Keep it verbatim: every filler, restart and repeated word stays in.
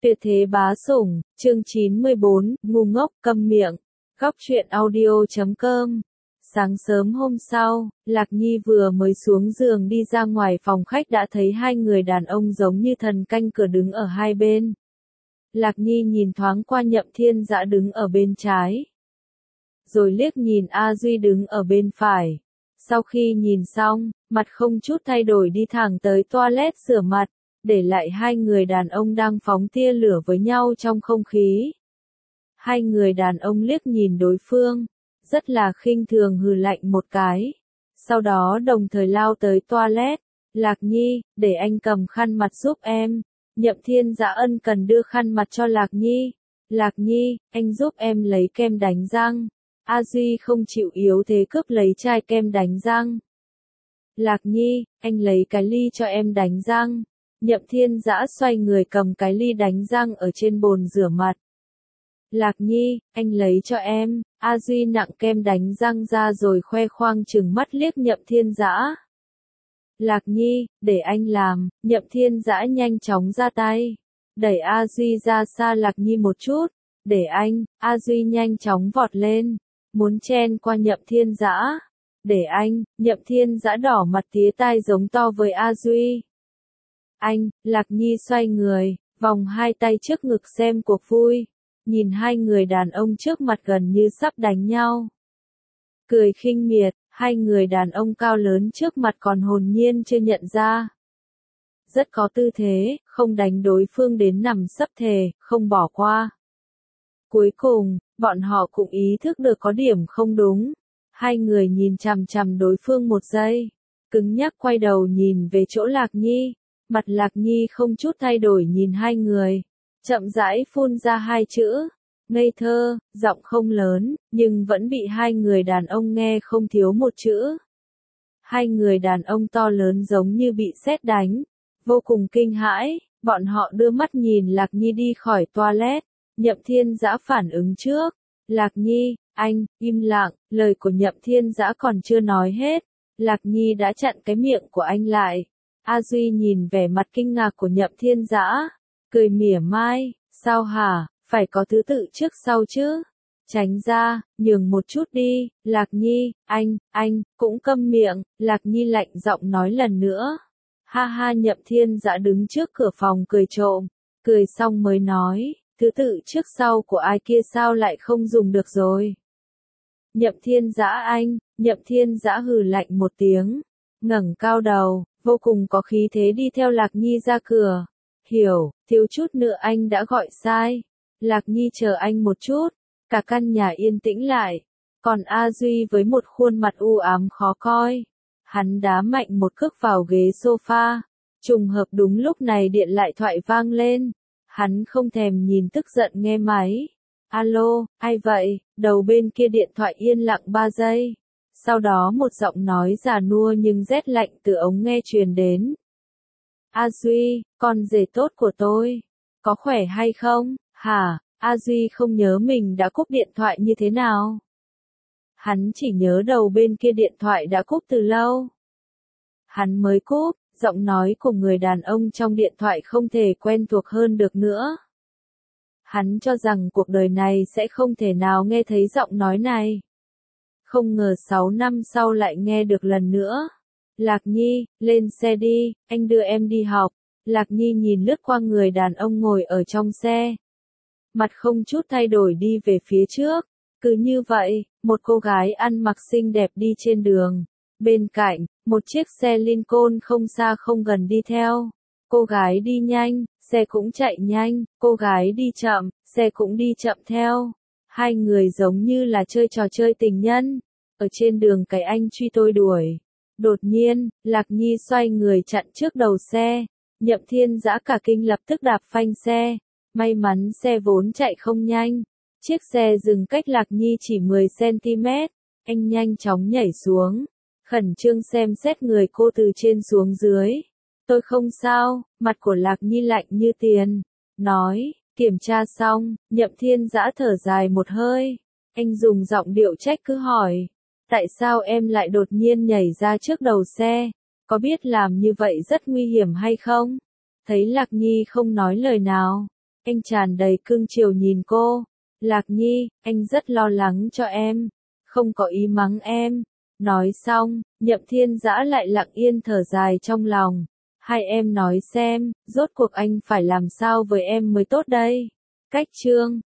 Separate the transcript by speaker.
Speaker 1: Tuyệt thế bá sủng, chương chín mươi bốn, ngu ngốc, câm miệng. Góc truyện audio chấm com. Sáng sớm hôm sau, Lạc Nhi vừa mới xuống giường đi ra ngoài phòng khách đã thấy hai người đàn ông giống như thần canh cửa đứng ở hai bên. Lạc Nhi nhìn thoáng qua Nhậm Thiên Dã đứng ở bên trái, rồi liếc nhìn A Duy đứng ở bên phải. Sau khi nhìn xong, mặt không chút thay đổi đi thẳng tới toilet rửa mặt, để lại hai người đàn ông đang phóng tia lửa với nhau trong không khí. Hai người đàn ông liếc nhìn đối phương, rất là khinh thường hừ lạnh một cái. Sau đó đồng thời lao tới toilet. Lạc Nhi, để anh cầm khăn mặt giúp em. Nhậm Thiên Dã ân cần đưa khăn mặt cho Lạc Nhi. Lạc Nhi, anh giúp em lấy kem đánh răng. A Duy không chịu yếu thế cướp lấy chai kem đánh răng. Lạc Nhi, anh lấy cái ly cho em đánh răng. Nhậm Thiên Dã xoay người cầm cái ly đánh răng ở trên bồn rửa mặt. Lạc Nhi, anh lấy cho em. A Duy nặng kem đánh răng ra rồi khoe khoang trừng mắt liếc Nhậm Thiên Dã. Lạc Nhi, để anh làm. Nhậm Thiên Dã nhanh chóng ra tay, đẩy A Duy ra xa Lạc Nhi một chút. Để anh. A Duy nhanh chóng vọt lên, muốn chen qua Nhậm Thiên Dã. Để anh. Nhậm Thiên Dã đỏ mặt tía tai giống to với A Duy. Anh. Lạc Nhi xoay người, vòng hai tay trước ngực xem cuộc vui, nhìn hai người đàn ông trước mặt gần như sắp đánh nhau. Cười khinh miệt, hai người đàn ông cao lớn trước mặt còn hồn nhiên chưa nhận ra. Rất có tư thế, không đánh đối phương đến nằm sấp thề, không bỏ qua. Cuối cùng, bọn họ cũng ý thức được có điểm không đúng. Hai người nhìn chằm chằm đối phương một giây, cứng nhắc quay đầu nhìn về chỗ Lạc Nhi. Mặt Lạc Nhi không chút thay đổi nhìn hai người, chậm rãi phun ra hai chữ, ngây thơ, giọng không lớn, nhưng vẫn bị hai người đàn ông nghe không thiếu một chữ. Hai người đàn ông to lớn giống như bị sét đánh, vô cùng kinh hãi, bọn họ đưa mắt nhìn Lạc Nhi đi khỏi toilet. Nhậm Thiên Dã phản ứng trước. Lạc Nhi, anh, im lặng, lời của Nhậm Thiên Dã còn chưa nói hết. Lạc Nhi đã chặn cái miệng của anh lại. A Duy nhìn vẻ mặt kinh ngạc của Nhậm Thiên Dã, cười mỉa mai, sao hả, phải có thứ tự trước sau chứ. Tránh ra, nhường một chút đi. Lạc Nhi, anh, anh, cũng câm miệng. Lạc Nhi lạnh giọng nói lần nữa. Ha ha. Nhậm Thiên Dã đứng trước cửa phòng cười trộm, cười xong mới nói, thứ tự trước sau của ai kia sao lại không dùng được rồi. Nhậm Thiên Dã anh. Nhậm Thiên Dã hừ lạnh một tiếng, ngẩng cao đầu, vô cùng có khí thế đi theo Lạc Nhi ra cửa. Hiểu, thiếu chút nữa anh đã gọi sai. Lạc Nhi chờ anh một chút. Cả căn nhà yên tĩnh lại. Còn A Duy với một khuôn mặt u ám khó coi, hắn đá mạnh một cước vào ghế sofa. Trùng hợp đúng lúc này điện lại thoại vang lên. Hắn không thèm nhìn tức giận nghe máy. Alo, ai vậy? Đầu bên kia điện thoại yên lặng ba giây. Sau đó một giọng nói già nua nhưng rét lạnh từ ống nghe truyền đến. A Duy, con rể tốt của tôi, có khỏe hay không? Hả? A Duy không nhớ mình đã cúp điện thoại như thế nào. Hắn chỉ nhớ đầu bên kia điện thoại đã cúp từ lâu. Hắn mới cúp, giọng nói của người đàn ông trong điện thoại không thể quen thuộc hơn được nữa. Hắn cho rằng cuộc đời này sẽ không thể nào nghe thấy giọng nói này. Không ngờ sáu năm sau lại nghe được lần nữa. Lạc Nhi, lên xe đi, anh đưa em đi học. Lạc Nhi nhìn lướt qua người đàn ông ngồi ở trong xe, mặt không chút thay đổi đi về phía trước. Cứ như vậy, một cô gái ăn mặc xinh đẹp đi trên đường. Bên cạnh, một chiếc xe Lincoln không xa không gần đi theo. Cô gái đi nhanh, xe cũng chạy nhanh, cô gái đi chậm, xe cũng đi chậm theo. Hai người giống như là chơi trò chơi tình nhân, ở trên đường cái anh truy tôi đuổi. Đột nhiên, Lạc Nhi xoay người chặn trước đầu xe. Nhậm Thiên Dã cả kinh lập tức đạp phanh xe. May mắn xe vốn chạy không nhanh. Chiếc xe dừng cách Lạc Nhi chỉ mười xăng ti mét. Anh nhanh chóng nhảy xuống, khẩn trương xem xét người cô từ trên xuống dưới. Tôi không sao. Mặt của Lạc Nhi lạnh như tiền, nói, kiểm tra xong. Nhậm Thiên Dã thở dài một hơi. Anh dùng giọng điệu trách cứ hỏi, tại sao em lại đột nhiên nhảy ra trước đầu xe? Có biết làm như vậy rất nguy hiểm hay không? Thấy Lạc Nhi không nói lời nào, Anh tràn đầy cưng chiều nhìn cô. Lạc Nhi, anh rất lo lắng cho em. Không có ý mắng em. Nói xong, Nhậm Thiên Dã lại lặng yên thở dài trong lòng. Hai em nói xem, rốt cuộc anh phải làm sao với em mới tốt đây? Cách chương